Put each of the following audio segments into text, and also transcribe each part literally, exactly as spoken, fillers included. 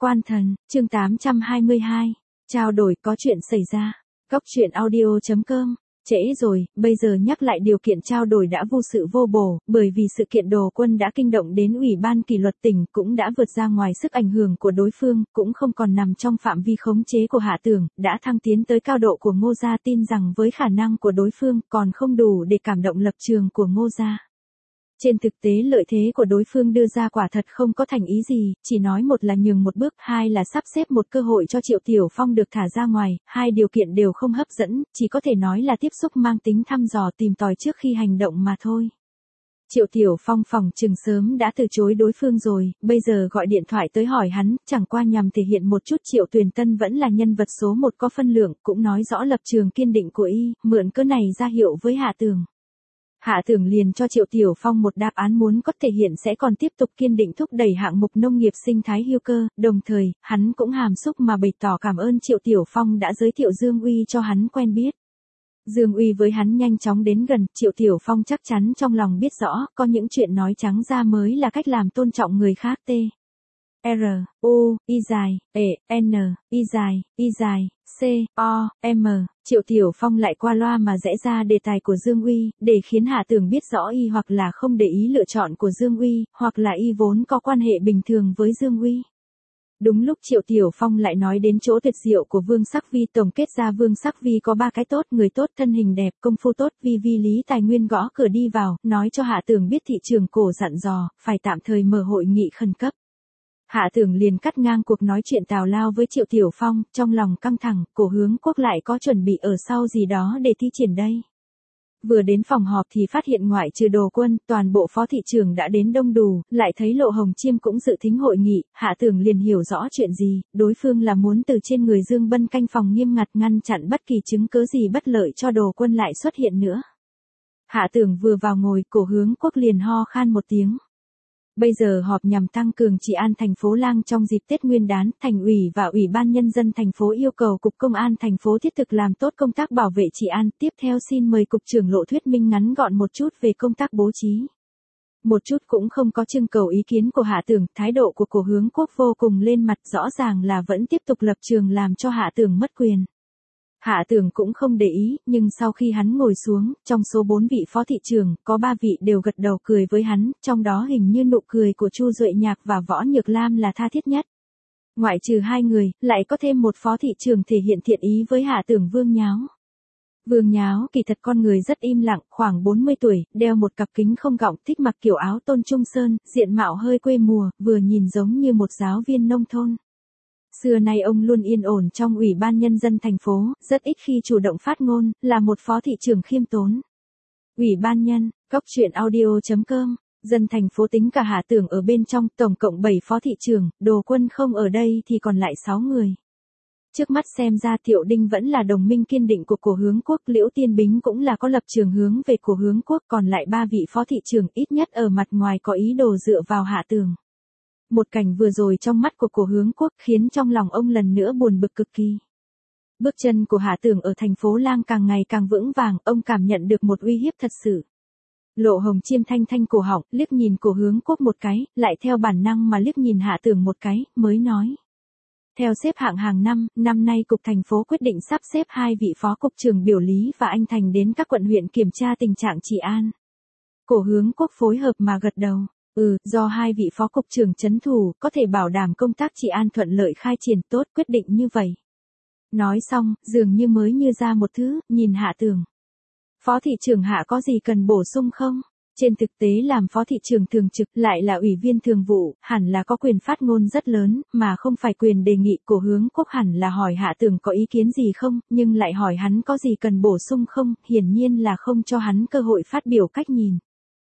Quan thần, chương tám trăm hai mươi hai. Trao đổi có chuyện xảy ra. Góc truyện audio chấm com. Trễ rồi, bây giờ nhắc lại điều kiện trao đổi đã vô sự vô bổ, bởi vì sự kiện Đồ Quân đã kinh động đến Ủy ban kỷ luật tỉnh, cũng đã vượt ra ngoài sức ảnh hưởng của đối phương, cũng không còn nằm trong phạm vi khống chế của Hạ Tưởng, đã thăng tiến tới cao độ của Ngô Gia, tin rằng với khả năng của đối phương còn không đủ để cảm động lập trường của Ngô Gia. Trên thực tế lợi thế của đối phương đưa ra quả thật không có thành ý gì, chỉ nói một là nhường một bước, hai là sắp xếp một cơ hội cho Triệu Tiểu Phong được thả ra ngoài, hai điều kiện đều không hấp dẫn, chỉ có thể nói là tiếp xúc mang tính thăm dò tìm tòi trước khi hành động mà thôi. Triệu Tiểu Phong phòng chừng sớm đã từ chối đối phương rồi, bây giờ gọi điện thoại tới hỏi hắn, chẳng qua nhằm thể hiện một chút Triệu Tuyền Tân vẫn là nhân vật số một có phân lượng, cũng nói rõ lập trường kiên định của y, mượn cớ này ra hiệu với Hạ Tưởng. Hạ Tưởng liền cho Triệu Tiểu Phong một đáp án muốn có thể hiện sẽ còn tiếp tục kiên định thúc đẩy hạng mục nông nghiệp sinh thái hữu cơ, đồng thời, hắn cũng hàm xúc mà bày tỏ cảm ơn Triệu Tiểu Phong đã giới thiệu Dương Uy cho hắn quen biết. Dương Uy với hắn nhanh chóng đến gần, Triệu Tiểu Phong chắc chắn trong lòng biết rõ, có những chuyện nói trắng ra mới là cách làm tôn trọng người khác. T. R, U, Y dài, E, N, Y dài, Y dài, C, O, M, Triệu Tiểu Phong lại qua loa mà rẽ ra đề tài của Dương Uy, để khiến Hạ Tưởng biết rõ y hoặc là không để ý lựa chọn của Dương Uy, hoặc là y vốn có quan hệ bình thường với Dương Uy. Đúng lúc Triệu Tiểu Phong lại nói đến chỗ tuyệt diệu của Vương Sắc Vi, tổng kết ra Vương Sắc Vi có ba cái tốt, người tốt, thân hình đẹp, công phu tốt, vi vi lý tài nguyên gõ cửa đi vào, nói cho Hạ Tưởng biết thị trường cổ dặn dò, phải tạm thời mở hội nghị khẩn cấp. Hạ Tưởng liền cắt ngang cuộc nói chuyện tào lao với Triệu Tiểu Phong, trong lòng căng thẳng, Cổ Hướng Quốc lại có chuẩn bị ở sau gì đó để thi triển đây. Vừa đến phòng họp thì phát hiện ngoại trừ Đồ Quân, toàn bộ phó thị trưởng đã đến đông đủ, lại thấy Lộ Hồng Chiêm cũng dự thính hội nghị, Hạ Tưởng liền hiểu rõ chuyện gì, đối phương là muốn từ trên người Dương Bân canh phòng nghiêm ngặt ngăn chặn bất kỳ chứng cớ gì bất lợi cho Đồ Quân lại xuất hiện nữa. Hạ Tưởng vừa vào ngồi, Cổ Hướng Quốc liền ho khan một tiếng. Bây giờ họp nhằm tăng cường trị an thành phố Lang trong dịp Tết Nguyên đán, Thành ủy và Ủy ban Nhân dân thành phố yêu cầu Cục Công an thành phố thiết thực làm tốt công tác bảo vệ trị an. Tiếp theo xin mời Cục trưởng Lộ thuyết minh ngắn gọn một chút về công tác bố trí. Một chút cũng không có trưng cầu ý kiến của Hạ Tưởng, thái độ của Cổ Hướng Quốc vô cùng lên mặt, rõ ràng là vẫn tiếp tục lập trường làm cho Hạ Tưởng mất quyền. Hạ Tưởng cũng không để ý, nhưng sau khi hắn ngồi xuống, trong số bốn vị phó thị trưởng, có ba vị đều gật đầu cười với hắn, trong đó hình như nụ cười của Chu Duệ Nhạc và Võ Nhược Lam là tha thiết nhất. Ngoại trừ hai người, lại có thêm một phó thị trưởng thể hiện thiện ý với Hạ Tưởng, Vương Nháo. Vương Nháo kỳ thật con người rất im lặng, khoảng bốn mươi tuổi, đeo một cặp kính không gọng, thích mặc kiểu áo tôn trung sơn, diện mạo hơi quê mùa, vừa nhìn giống như một giáo viên nông thôn. Xưa nay ông luôn yên ổn trong Ủy ban Nhân dân thành phố, rất ít khi chủ động phát ngôn, là một phó thị trưởng khiêm tốn. Ủy ban nhân, góc truyện audio chấm com, dân thành phố tính cả Hạ Tưởng ở bên trong, tổng cộng bảy phó thị trưởng, Đồ Quân không ở đây thì còn lại sáu người. Trước mắt xem ra Thiệu Đinh vẫn là đồng minh kiên định của Cổ Hướng Quốc, Liễu Tiên Bính cũng là có lập trường hướng về Cổ Hướng Quốc, còn lại ba vị phó thị trưởng ít nhất ở mặt ngoài có ý đồ dựa vào Hạ Tưởng. Một cảnh vừa rồi trong mắt của Cổ Hướng Quốc khiến trong lòng ông lần nữa buồn bực cực kỳ. Bước chân của Hạ Tưởng ở thành phố Lang càng ngày càng vững vàng, ông cảm nhận được một uy hiếp thật sự. Lộ Hồng Chiêm thanh thanh cổ họng, liếc nhìn Cổ Hướng Quốc một cái, lại theo bản năng mà liếc nhìn Hạ Tưởng một cái, mới nói. Theo xếp hạng hàng năm, năm nay Cục thành phố quyết định sắp xếp hai vị phó cục trưởng Biểu Lý và Anh Thành đến các quận huyện kiểm tra tình trạng trị an. Cổ Hướng Quốc phối hợp mà gật đầu. Ừ, do hai vị phó cục trưởng trấn thủ, có thể bảo đảm công tác trị an thuận lợi khai triển, tốt, quyết định như vậy. Nói xong, dường như mới như ra một thứ, nhìn Hạ Tưởng. Phó thị trưởng Hạ có gì cần bổ sung không? Trên thực tế làm phó thị trưởng thường trực, lại là ủy viên thường vụ, hẳn là có quyền phát ngôn rất lớn, mà không phải quyền đề nghị. Cổ Hướng Quốc hẳn là hỏi Hạ Tưởng có ý kiến gì không, nhưng lại hỏi hắn có gì cần bổ sung không, hiển nhiên là không cho hắn cơ hội phát biểu cách nhìn.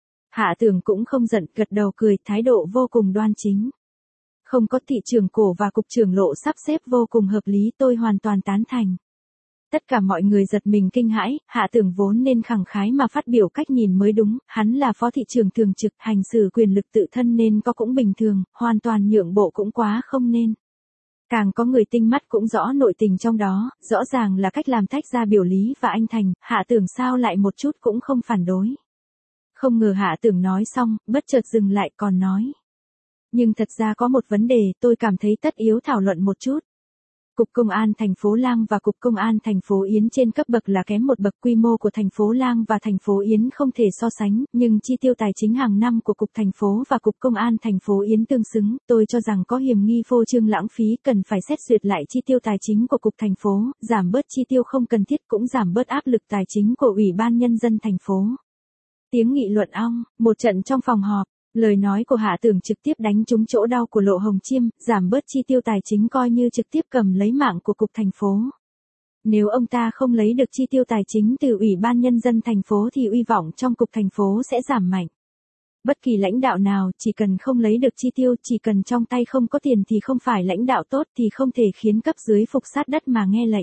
Hạ Tưởng cũng không giận, gật đầu cười, thái độ vô cùng đoan chính. Không có thị trưởng Cổ và Cục trưởng Lộ sắp xếp vô cùng hợp lý, tôi hoàn toàn tán thành. Tất cả mọi người giật mình kinh hãi, Hạ Tưởng vốn nên khẳng khái mà phát biểu cách nhìn mới đúng, hắn là phó thị trưởng thường trực, hành xử quyền lực tự thân nên có cũng bình thường, hoàn toàn nhượng bộ cũng quá không nên. Càng có người tinh mắt cũng rõ nội tình trong đó, rõ ràng là cách làm tách ra Biểu Lý và Anh Thành, Hạ Tưởng sao lại một chút cũng không phản đối. Không ngờ Hạ Tưởng nói xong, bất chợt dừng lại còn nói. Nhưng thật ra có một vấn đề tôi cảm thấy tất yếu thảo luận một chút. Cục Công an thành phố Lang và Cục Công an thành phố Yến trên cấp bậc là kém một bậc, quy mô của thành phố Lang và thành phố Yến không thể so sánh, nhưng chi tiêu tài chính hàng năm của Cục thành phố và Cục Công an thành phố Yến tương xứng, tôi cho rằng có hiểm nghi phô trương lãng phí, cần phải xét duyệt lại chi tiêu tài chính của Cục thành phố, giảm bớt chi tiêu không cần thiết cũng giảm bớt áp lực tài chính của Ủy ban Nhân dân thành phố. Tiếng nghị luận ong, một trận trong phòng họp. Lời nói của Hạ Tưởng trực tiếp đánh trúng chỗ đau của Lộ Hồng Chiêm, giảm bớt chi tiêu tài chính coi như trực tiếp cầm lấy mạng của Cục thành phố. Nếu ông ta không lấy được chi tiêu tài chính từ Ủy ban Nhân dân thành phố thì uy vọng trong Cục thành phố sẽ giảm mạnh. Bất kỳ lãnh đạo nào chỉ cần không lấy được chi tiêu, chỉ cần trong tay không có tiền thì không phải lãnh đạo tốt, thì không thể khiến cấp dưới phục sát đất mà nghe lệnh.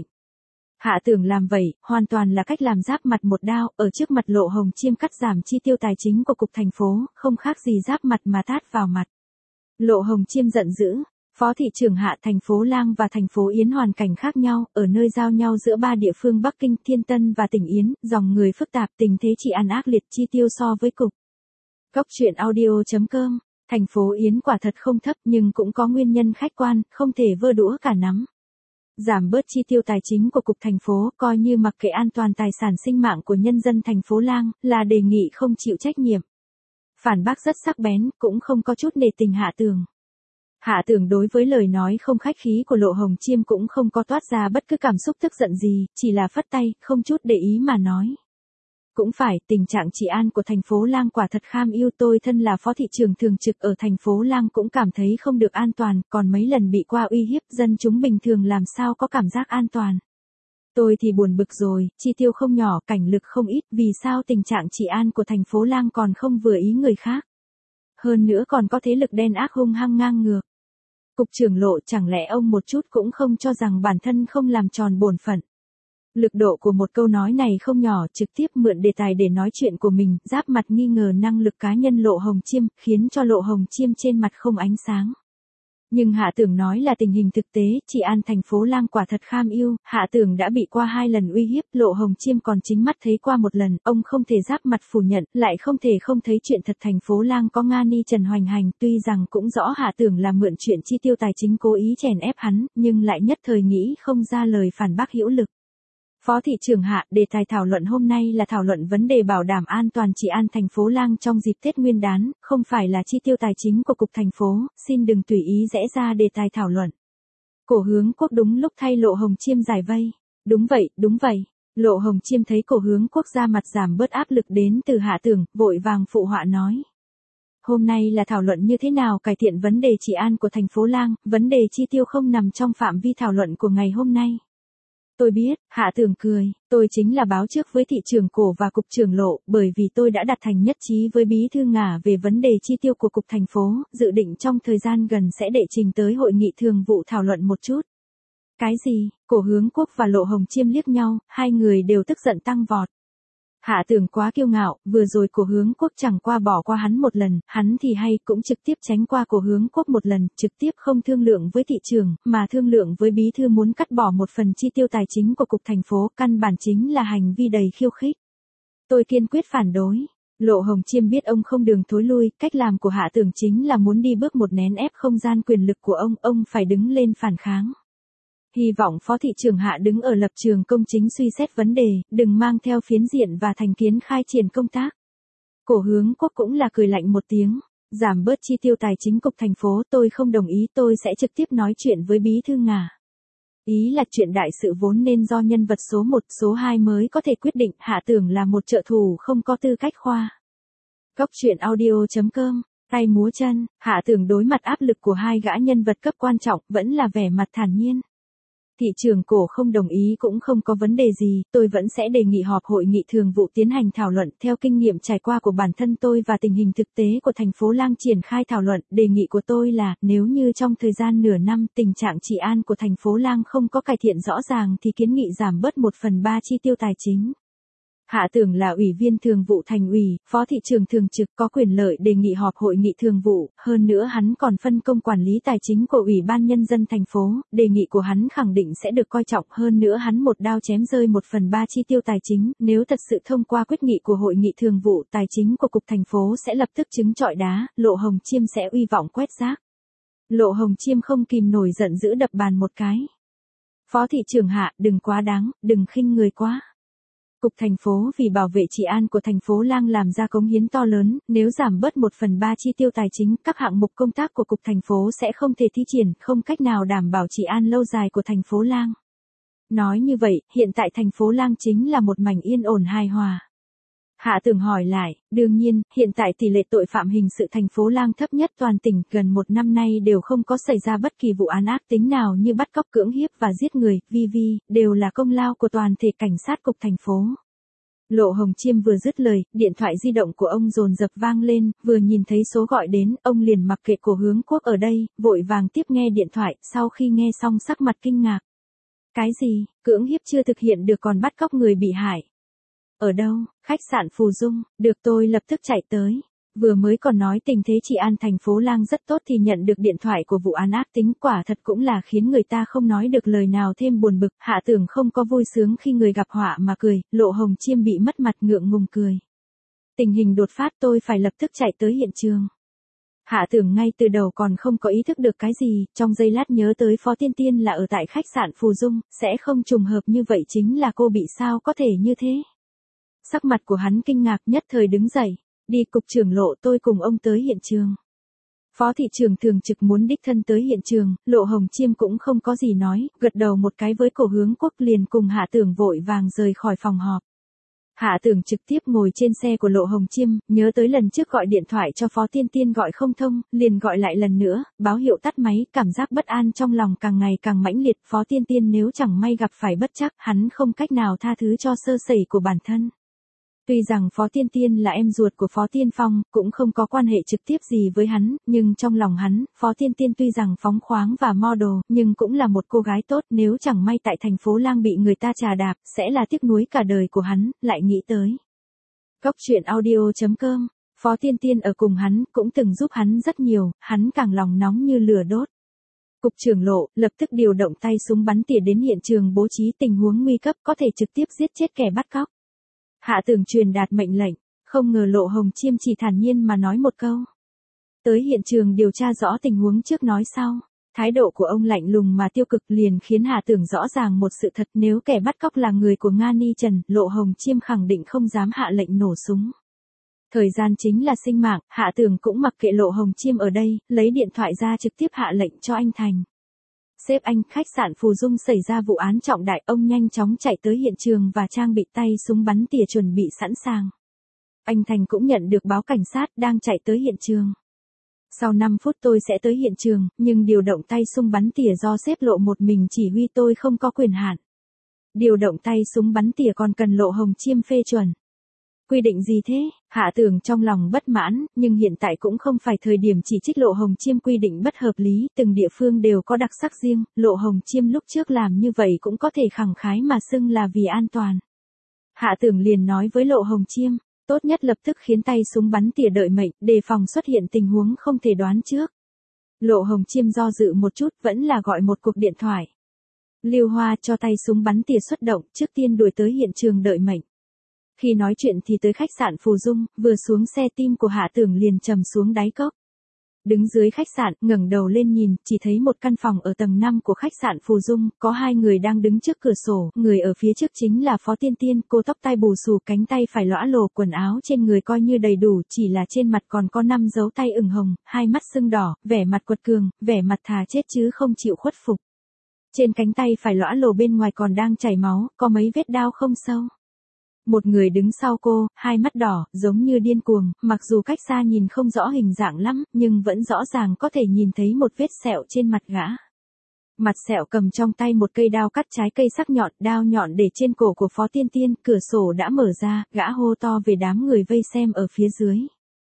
Hạ Tưởng làm vậy, hoàn toàn là cách làm giáp mặt một đao, ở trước mặt Lộ Hồng Chiêm cắt giảm chi tiêu tài chính của Cục thành phố, không khác gì giáp mặt mà tát vào mặt. Lộ Hồng Chiêm giận dữ, Phó thị trưởng Hạ, thành phố Lang và thành phố Yến hoàn cảnh khác nhau, ở nơi giao nhau giữa ba địa phương Bắc Kinh, Thiên Tân và tỉnh Yến, dòng người phức tạp, tình thế trị an ác liệt, chi tiêu so với Cục. Cốc truyện audio chấm com, thành phố Yến quả thật không thấp nhưng cũng có nguyên nhân khách quan, không thể vơ đũa cả nắm. Giảm bớt chi tiêu tài chính của Cục thành phố, coi như mặc kệ an toàn tài sản sinh mạng của nhân dân thành phố Lang, là đề nghị không chịu trách nhiệm. Phản bác rất sắc bén, cũng không có chút nể tình Hạ Tưởng. Hạ Tưởng đối với lời nói không khách khí của Lộ Hồng Chiêm cũng không có toát ra bất cứ cảm xúc tức giận gì, chỉ là phất tay, không chút để ý mà nói. Cũng phải, tình trạng trị an của thành phố Lang quả thật kham ưu, tôi thân là phó thị trưởng thường trực ở thành phố Lang cũng cảm thấy không được an toàn, còn mấy lần bị qua uy hiếp, dân chúng bình thường làm sao có cảm giác an toàn. Tôi thì buồn bực rồi, chi tiêu không nhỏ, cảnh lực không ít, vì sao tình trạng trị an của thành phố Lang còn không vừa ý người khác. Hơn nữa còn có thế lực đen ác hung hăng ngang ngược. Cục trưởng Lộ, chẳng lẽ ông một chút cũng không cho rằng bản thân không làm tròn bổn phận. Lực độ của một câu nói này không nhỏ, trực tiếp mượn đề tài để nói chuyện của mình, giáp mặt nghi ngờ năng lực cá nhân Lộ Hồng Chiêm, khiến cho Lộ Hồng Chiêm trên mặt không ánh sáng. Nhưng Hạ Tưởng nói là tình hình thực tế, trị an thành phố Lang quả thật kham ưu, Hạ Tưởng đã bị qua hai lần uy hiếp, Lộ Hồng Chiêm còn chính mắt thấy qua một lần, ông không thể giáp mặt phủ nhận, lại không thể không thấy chuyện thật thành phố Lang có Nga Ni Trần hoành hành, tuy rằng cũng rõ Hạ Tưởng là mượn chuyện chi tiêu tài chính cố ý chèn ép hắn, nhưng lại nhất thời nghĩ không ra lời phản bác hữu lực. Phó thị trưởng Hạ, đề tài thảo luận hôm nay là thảo luận vấn đề bảo đảm an toàn trị an thành phố Lang trong dịp Tết Nguyên đán, không phải là chi tiêu tài chính của Cục thành phố, xin đừng tùy ý rẽ ra đề tài thảo luận. Cổ Hướng Quốc đúng lúc thay Lộ Hồng Chiêm giải vây. Đúng vậy, đúng vậy. Lộ Hồng Chiêm thấy Cổ Hướng Quốc ra mặt giảm bớt áp lực đến từ Hạ Tưởng, vội vàng phụ họa nói. Hôm nay là thảo luận như thế nào cải thiện vấn đề trị an của thành phố Lang, vấn đề chi tiêu không nằm trong phạm vi thảo luận của ngày hôm nay. Tôi biết, Hạ Tưởng cười, tôi chính là báo trước với thị trưởng Cổ và Cục trưởng Lộ, bởi vì tôi đã đạt thành nhất trí với Bí thư Ngả về vấn đề chi tiêu của Cục thành phố, dự định trong thời gian gần sẽ đệ trình tới hội nghị thường vụ thảo luận một chút. Cái gì? Cổ Hướng Quốc và Lộ Hồng Chiêm liếc nhau, hai người đều tức giận tăng vọt. Hạ Tưởng quá kiêu ngạo, vừa rồi Cổ Hướng Quốc chẳng qua bỏ qua hắn một lần, hắn thì hay cũng trực tiếp tránh qua Cổ Hướng Quốc một lần, trực tiếp không thương lượng với thị trường, mà thương lượng với bí thư muốn cắt bỏ một phần chi tiêu tài chính của Cục thành phố, căn bản chính là hành vi đầy khiêu khích. Tôi kiên quyết phản đối. Lộ Hồng Chiêm biết ông không đường thối lui, cách làm của Hạ Tưởng chính là muốn đi bước một nén ép không gian quyền lực của ông, ông phải đứng lên phản kháng. Hy vọng Phó thị trưởng Hạ đứng ở lập trường công chính suy xét vấn đề, đừng mang theo phiến diện và thành kiến khai triển công tác. Cổ Hướng Quốc cũng là cười lạnh một tiếng, giảm bớt chi tiêu tài chính Cục thành phố, tôi không đồng ý, tôi sẽ trực tiếp nói chuyện với Bí thư Ngả. Ý là chuyện đại sự vốn nên do nhân vật số một, số hai mới có thể quyết định, Hạ Tưởng là một trợ thủ không có tư cách khoa. Cốc truyện audio chấm com, tay múa chân, Hạ Tưởng đối mặt áp lực của hai gã nhân vật cấp quan trọng, vẫn là vẻ mặt thản nhiên. Thị trưởng Cổ không đồng ý cũng không có vấn đề gì, tôi vẫn sẽ đề nghị họp hội nghị thường vụ tiến hành thảo luận theo kinh nghiệm trải qua của bản thân tôi và tình hình thực tế của thành phố Lang triển khai thảo luận. Đề nghị của tôi là, nếu như trong thời gian nửa năm tình trạng trị an của thành phố Lang không có cải thiện rõ ràng thì kiến nghị giảm bớt một phần ba chi tiêu tài chính. Hạ Tưởng là ủy viên thường vụ thành ủy, phó thị trưởng thường trực có quyền lợi đề nghị họp hội nghị thường vụ, hơn nữa hắn còn phân công quản lý tài chính của Ủy ban Nhân dân thành phố, đề nghị của hắn khẳng định sẽ được coi trọng, hơn nữa hắn một đao chém rơi một phần ba chi tiêu tài chính, nếu thật sự thông qua quyết nghị của hội nghị thường vụ tài chính của cục thành phố sẽ lập tức trứng trọi đá, Lộ Hồng Chiêm sẽ uy vọng quét rác. Lộ Hồng Chiêm không kìm nổi giận dữ đập bàn một cái. Phó thị trưởng Hạ, đừng quá đáng, đừng khinh người quá. Cục thành phố vì bảo vệ trị an của thành phố Lang làm ra cống hiến to lớn, nếu giảm bớt một phần ba chi tiêu tài chính, các hạng mục công tác của cục thành phố sẽ không thể thi triển, không cách nào đảm bảo trị an lâu dài của thành phố Lang. Nói như vậy, hiện tại thành phố Lang chính là một mảnh yên ổn hài hòa. Hạ Tưởng hỏi lại, đương nhiên, hiện tại tỷ lệ tội phạm hình sự thành phố Lang thấp nhất toàn tỉnh, gần một năm nay đều không có xảy ra bất kỳ vụ án ác tính nào như bắt cóc cưỡng hiếp và giết người, vi vi, đều là công lao của toàn thể cảnh sát cục thành phố. Lộ Hồng Chiêm vừa dứt lời, điện thoại di động của ông dồn dập vang lên, vừa nhìn thấy số gọi đến, ông liền mặc kệ Cổ Hướng Quốc ở đây, vội vàng tiếp nghe điện thoại, sau khi nghe xong sắc mặt kinh ngạc. Cái gì, cưỡng hiếp chưa thực hiện được còn bắt cóc người bị hại? Ở đâu? Khách sạn Phù Dung, được tôi lập tức chạy tới. Vừa mới còn nói tình thế trị an thành phố Lang rất tốt thì nhận được điện thoại của vụ án ác tính, quả thật cũng là khiến người ta không nói được lời nào thêm buồn bực. Hạ Tưởng không có vui sướng khi người gặp họa mà cười, Lộ Hồng Chiêm bị mất mặt ngượng ngùng cười. Tình hình đột phát tôi phải lập tức chạy tới hiện trường. Hạ Tưởng ngay từ đầu còn không có ý thức được cái gì, trong giây lát nhớ tới Phó Tiên Tiên là ở tại khách sạn Phù Dung, sẽ không trùng hợp như vậy, chính là cô bị sao có thể như thế. Sắc mặt của hắn kinh ngạc, nhất thời đứng dậy, đi cục trưởng Lộ, tôi cùng ông tới hiện trường. Phó thị trưởng thường trực muốn đích thân tới hiện trường, Lộ Hồng Chiêm cũng không có gì nói, gật đầu một cái với Cổ Hướng Quốc liền cùng Hạ Tưởng vội vàng rời khỏi phòng họp. Hạ Tưởng trực tiếp ngồi trên xe của Lộ Hồng Chiêm, nhớ tới lần trước gọi điện thoại cho Phó Tiên Tiên gọi không thông, liền gọi lại lần nữa, báo hiệu tắt máy, cảm giác bất an trong lòng càng ngày càng mãnh liệt. Phó Tiên Tiên nếu chẳng may gặp phải bất trắc, hắn không cách nào tha thứ cho sơ sẩy của bản thân. Tuy rằng Phó Tiên Tiên là em ruột của Phó Tiên Phong, cũng không có quan hệ trực tiếp gì với hắn, nhưng trong lòng hắn, Phó Tiên Tiên tuy rằng phóng khoáng và model, nhưng cũng là một cô gái tốt, nếu chẳng may tại thành phố Lang bị người ta trà đạp, sẽ là tiếc nuối cả đời của hắn, lại nghĩ tới. Cốc truyện audio chấm com, Phó Tiên Tiên ở cùng hắn, cũng từng giúp hắn rất nhiều, hắn càng lòng nóng như lửa đốt. Cục trưởng Lộ, lập tức điều động tay súng bắn tỉa đến hiện trường bố trí tình huống nguy cấp có thể trực tiếp giết chết kẻ bắt cóc. Hạ Tưởng truyền đạt mệnh lệnh, không ngờ Lộ Hồng Chiêm chỉ thản nhiên mà nói một câu. Tới hiện trường điều tra rõ tình huống trước nói sau. Thái độ của ông lạnh lùng mà tiêu cực liền khiến Hạ Tưởng rõ ràng một sự thật, nếu kẻ bắt cóc là người của Nga Ni Trần, Lộ Hồng Chiêm khẳng định không dám hạ lệnh nổ súng. Thời gian chính là sinh mạng, Hạ Tưởng cũng mặc kệ Lộ Hồng Chiêm ở đây, lấy điện thoại ra trực tiếp hạ lệnh cho anh Thành. Sếp anh, khách sạn Phù Dung xảy ra vụ án trọng đại, ông nhanh chóng chạy tới hiện trường và trang bị tay súng bắn tỉa chuẩn bị sẵn sàng. Anh Thành cũng nhận được báo cảnh sát, đang chạy tới hiện trường. Sau năm phút tôi sẽ tới hiện trường, nhưng điều động tay súng bắn tỉa do sếp Lộ một mình chỉ huy, tôi không có quyền hạn. Điều động tay súng bắn tỉa còn cần Lộ Hồng Chiêm phê chuẩn. Quy định gì thế? Hạ Tưởng trong lòng bất mãn, nhưng hiện tại cũng không phải thời điểm chỉ trích Lộ Hồng Chiêm quy định bất hợp lý, từng địa phương đều có đặc sắc riêng, Lộ Hồng Chiêm lúc trước làm như vậy cũng có thể khẳng khái mà xưng là vì an toàn. Hạ Tưởng liền nói với Lộ Hồng Chiêm, tốt nhất lập tức khiến tay súng bắn tỉa đợi mệnh, đề phòng xuất hiện tình huống không thể đoán trước. Lộ Hồng Chiêm do dự một chút, vẫn là gọi một cuộc điện thoại. Lưu Hoa cho tay súng bắn tỉa xuất động, trước tiên đuổi tới hiện trường đợi mệnh. Khi nói chuyện thì tới khách sạn Phù Dung, vừa xuống xe tim của Hạ Tưởng liền trầm xuống đáy cốc. Đứng dưới khách sạn, ngẩng đầu lên nhìn, chỉ thấy một căn phòng ở tầng năm của khách sạn Phù Dung, có hai người đang đứng trước cửa sổ, người ở phía trước chính là Phó Tiên Tiên, cô tóc tai bù xù, cánh tay phải lõa lồ, quần áo trên người coi như đầy đủ, chỉ là trên mặt còn có năm dấu tay ửng hồng, hai mắt sưng đỏ, vẻ mặt quật cường, vẻ mặt thà chết chứ không chịu khuất phục. Trên cánh tay phải lõa lồ bên ngoài còn đang chảy máu, có mấy vết đao không sâu. Một người đứng sau cô, hai mắt đỏ, giống như điên cuồng, mặc dù cách xa nhìn không rõ hình dạng lắm, nhưng vẫn rõ ràng có thể nhìn thấy một vết sẹo trên mặt gã. Mặt sẹo cầm trong tay một cây đao cắt trái cây sắc nhọn, đao nhọn để trên cổ của Phó Tiên Tiên, cửa sổ đã mở ra, gã hô to về đám người vây xem ở phía dưới.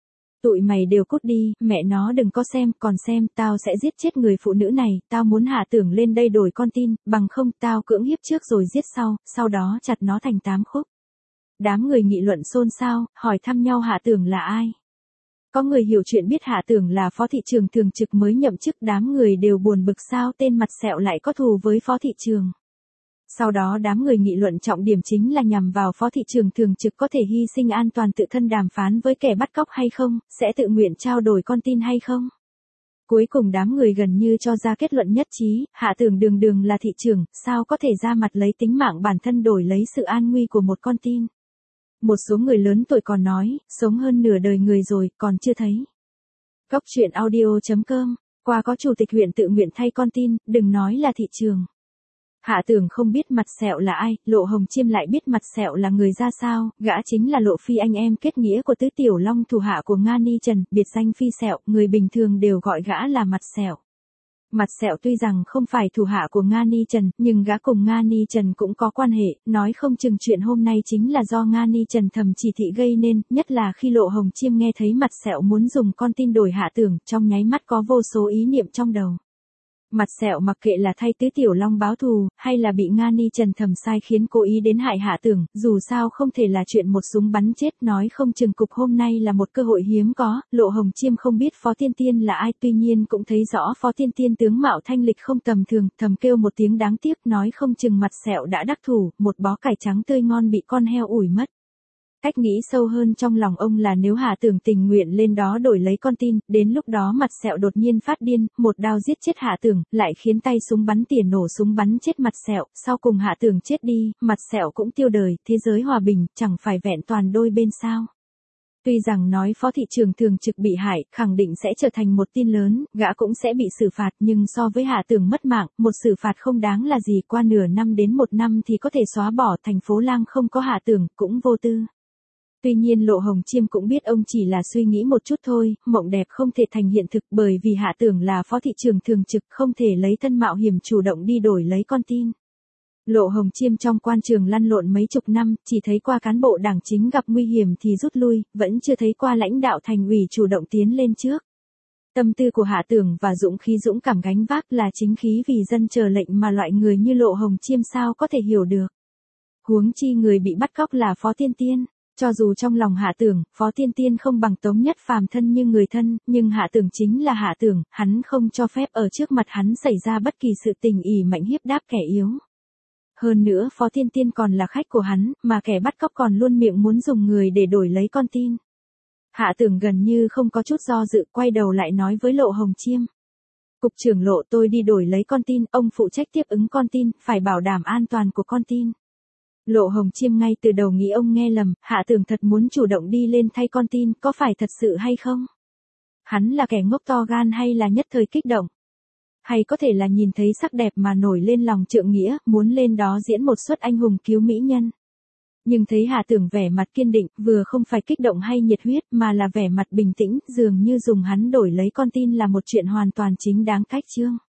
Tụi mày đều cút đi, mẹ nó đừng có xem, còn xem, tao sẽ giết chết người phụ nữ này, tao muốn Hạ Tưởng lên đây đổi con tin, bằng không tao cưỡng hiếp trước rồi giết sau, sau đó chặt nó thành tám khúc. đám người nghị luận xôn xao, hỏi thăm nhau Hạ Tưởng là ai. Có người hiểu chuyện biết Hạ Tưởng là phó thị trường thường trực mới nhậm chức, đám người đều buồn bực sao tên mặt sẹo lại có thù với phó thị trường. Sau đó đám người nghị luận trọng điểm chính là nhằm vào phó thị trường thường trực có thể hy sinh an toàn tự thân đàm phán với kẻ bắt cóc hay không, sẽ tự nguyện trao đổi con tin hay không. Cuối cùng đám người gần như cho ra kết luận nhất trí, Hạ Tưởng đường đường là thị trường, sao có thể ra mặt lấy tính mạng bản thân đổi lấy sự an nguy của một con tin. Một số người lớn tuổi còn nói, sống hơn nửa đời người rồi, còn chưa thấy. Góc truyện audio chấm com, qua có chủ tịch huyện tự nguyện thay con tin, đừng nói là thị trường. Hạ Tưởng không biết mặt sẹo là ai, Lộ Hồng Chiêm lại biết mặt sẹo là người ra sao, gã chính là Lộ Phi anh em kết nghĩa của Tứ Tiểu Long thủ hạ của Nga Ni Trần, biệt danh Phi Sẹo, người bình thường đều gọi gã là mặt sẹo. Mặt sẹo tuy rằng không phải thủ hạ của Nga Ni Trần, nhưng gã cùng Nga Ni Trần cũng có quan hệ, nói không chừng chuyện hôm nay chính là do Nga Ni Trần thầm chỉ thị gây nên, nhất là khi Lộ Hồng Chiêm nghe thấy mặt sẹo muốn dùng con tin đổi Hạ Tưởng, trong nháy mắt có vô số ý niệm trong đầu. Mặt sẹo mặc kệ là thay Tứ Tiểu Long báo thù, hay là bị Nga Ni Trần thầm sai khiến cố ý đến hại Hạ Tưởng, dù sao không thể là chuyện một súng bắn chết, nói không chừng cục hôm nay là một cơ hội hiếm có. Lộ Hồng Chiêm không biết Phó Tiên Tiên là ai, tuy nhiên cũng thấy rõ Phó Tiên Tiên tướng mạo thanh lịch không tầm thường, thầm kêu một tiếng đáng tiếc, nói không chừng mặt sẹo đã đắc thủ, một bó cải trắng tươi ngon bị con heo ủi mất. Cách nghĩ sâu hơn trong lòng ông là nếu Hạ Tưởng tình nguyện lên đó đổi lấy con tin, đến lúc đó mặt sẹo đột nhiên phát điên, một đao giết chết Hạ Tưởng, lại khiến tay súng bắn tỉa nổ súng bắn chết mặt sẹo, sau cùng Hạ Tưởng chết đi, mặt sẹo cũng tiêu đời, thế giới hòa bình, chẳng phải vẹn toàn đôi bên sao. Tuy rằng nói phó thị trường thường trực bị hại, khẳng định sẽ trở thành một tin lớn, gã cũng sẽ bị xử phạt, nhưng so với Hạ Tưởng mất mạng, một xử phạt không đáng là gì, qua nửa năm đến một năm thì có thể xóa bỏ, thành phố Lang không có Hạ Tưởng, cũng vô tư. Tuy nhiên Lộ Hồng Chiêm cũng biết ông chỉ là suy nghĩ một chút thôi, mộng đẹp không thể thành hiện thực bởi vì Hạ Tưởng là phó thị trường thường trực không thể lấy thân mạo hiểm chủ động đi đổi lấy con tin. Lộ Hồng Chiêm trong quan trường lăn lộn mấy chục năm, chỉ thấy qua cán bộ đảng chính gặp nguy hiểm thì rút lui, vẫn chưa thấy qua lãnh đạo thành ủy chủ động tiến lên trước. Tâm tư của Hạ Tưởng và dũng khí dũng cảm gánh vác là chính khí vì dân chờ lệnh mà loại người như Lộ Hồng Chiêm sao có thể hiểu được. Huống chi người bị bắt cóc là Phó Tiên Tiên. Cho dù trong lòng Hạ Tưởng, Phó Tiên Tiên không bằng Tống Nhất Phàm thân như người thân, nhưng Hạ Tưởng chính là Hạ Tưởng, hắn không cho phép ở trước mặt hắn xảy ra bất kỳ sự tình ỷ mạnh hiếp đáp kẻ yếu. Hơn nữa Phó Tiên Tiên còn là khách của hắn, mà kẻ bắt cóc còn luôn miệng muốn dùng người để đổi lấy con tin. Hạ Tưởng gần như không có chút do dự, quay đầu lại nói với Lộ Hồng Chiêm. Cục trưởng Lộ, tôi đi đổi lấy con tin, ông phụ trách tiếp ứng con tin, phải bảo đảm an toàn của con tin. Lộ Hồng Chiêm ngay từ đầu nghĩ ông nghe lầm, Hạ Tưởng thật muốn chủ động đi lên thay con tin, có phải thật sự hay không? Hắn là kẻ ngốc to gan hay là nhất thời kích động? Hay có thể là nhìn thấy sắc đẹp mà nổi lên lòng trượng nghĩa, muốn lên đó diễn một suất anh hùng cứu mỹ nhân? Nhưng thấy Hạ Tưởng vẻ mặt kiên định, vừa không phải kích động hay nhiệt huyết mà là vẻ mặt bình tĩnh, dường như dùng hắn đổi lấy con tin là một chuyện hoàn toàn chính đáng cách chương.